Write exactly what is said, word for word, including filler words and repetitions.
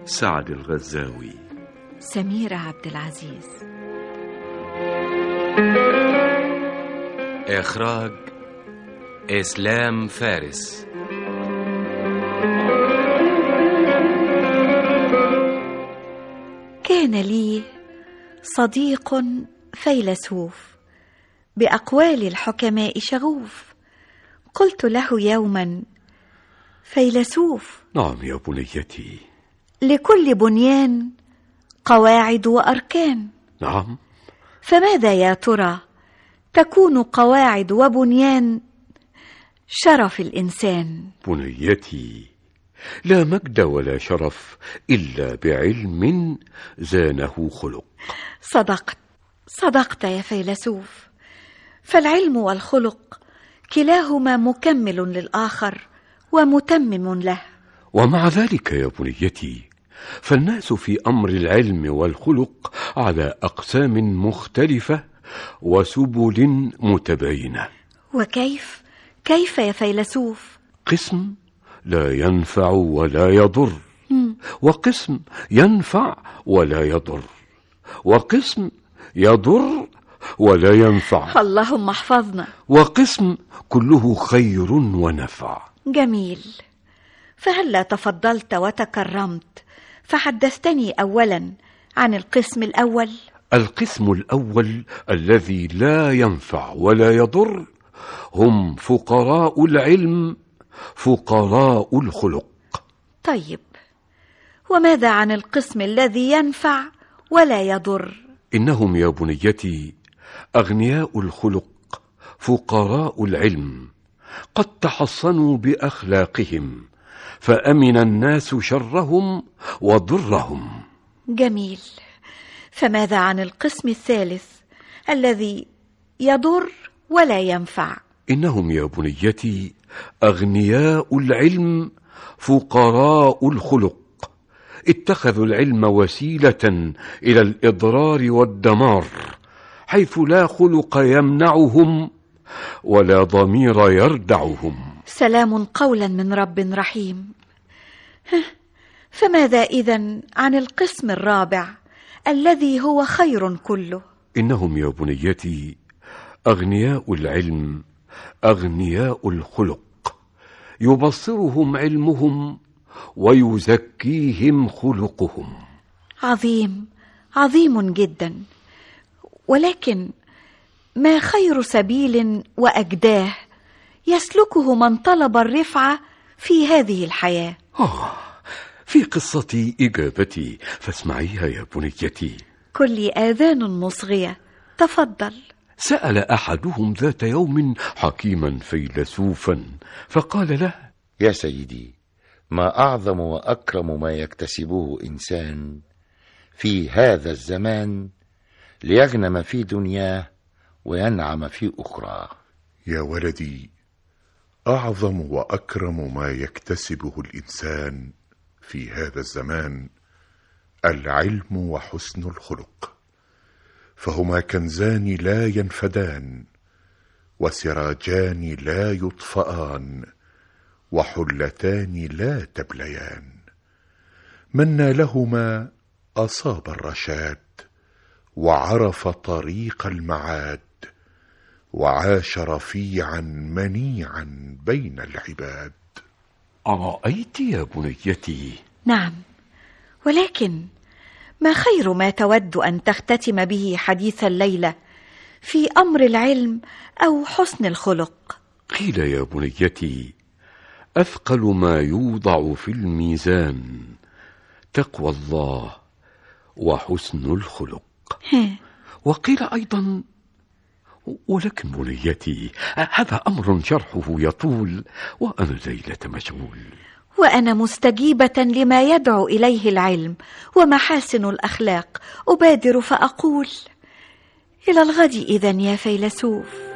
سعد الغزاوي. سميرة عبد العزيز. إخراج إسلام فارس. كان لي صديق فيلسوف بأقوال الحكماء شغوف. قلت له يوما: فيلسوف. نعم يا بنيتي. لكل بنيان قواعد وأركان. نعم. فماذا يا ترى تكون قواعد وبنيان شرف الإنسان؟ بنيتي، لا مجد ولا شرف إلا بعلم زانه خلق. صدقت صدقت يا فيلسوف، فالعلم والخلق كلاهما مكمل للآخر ومتمم له. ومع ذلك يا بنيتي، فالناس في أمر العلم والخلق على أقسام مختلفة وسبل متباينة. وكيف كيف يا فيلسوف؟ قسم لا ينفع ولا يضر، وقسم ينفع ولا يضر، وقسم يضر ولا ينفع. اللهم احفظنا. وقسم كله خير ونفع. جميل. فهلا تفضلت وتكرمت فحدثتني أولا عن القسم الأول. القسم الأول الذي لا ينفع ولا يضر هم فقراء العلم، فقراء الخلق. طيب، وماذا عن القسم الذي ينفع ولا يضر؟ إنهم يا بنيتي أغنياء الخلق، فقراء العلم، قد تحصنوا بأخلاقهم فأمن الناس شرهم وضرهم. جميل. فماذا عن القسم الثالث الذي يضر ولا ينفع؟ إنهم يا بنيتي أغنياء العلم، فقراء الخلق، اتخذوا العلم وسيلة إلى الإضرار والدمار، حيث لا خلق يمنعهم ولا ضمير يردعهم. سلام قولا من رب رحيم. فماذا إذن عن القسم الرابع الذي هو خير كله؟ إنهم يا بنيتي أغنياء العلم، أغنياء الخلق، يبصرهم علمهم ويزكيهم خلقهم. عظيم عظيم جدا. ولكن ما خير سبيل وأجداه يسلكه من طلب الرفعة في هذه الحياة؟ آه، في قصتي إجابتي فاسمعيها يا بنيتي. كل آذان مصغية، تفضل. سأل أحدهم ذات يوم حكيما فيلسوفا فقال له: يا سيدي، ما أعظم وأكرم ما يكتسبه إنسان في هذا الزمان ليغنم في دنياه وينعم في أخرى؟ يا ولدي، أعظم وأكرم ما يكتسبه الإنسان في هذا الزمان العلم وحسن الخلق، فهما كنزان لا ينفدان، وسراجان لا يطفئان، وحلتان لا تبليان. من نالهما أصاب الرشاد، وعرف طريق المعاد، وعاش رفيعا منيعا بين العباد. أرأيت يا بنيتي؟ نعم، ولكن ما خير ما تود أن تختتم به حديث الليلة في أمر العلم أو حسن الخلق؟ قيل يا بنيتي: أثقل ما يوضع في الميزان تقوى الله وحسن الخلق. وقيل أيضا، ولكن بنيتي هذا أمر شرحه يطول وأنا ليلة مشغول. وأنا مستجيبة لما يدعو إليه العلم ومحاسن الأخلاق، أبادر فأقول: إلى الغد إذن يا فيلسوف.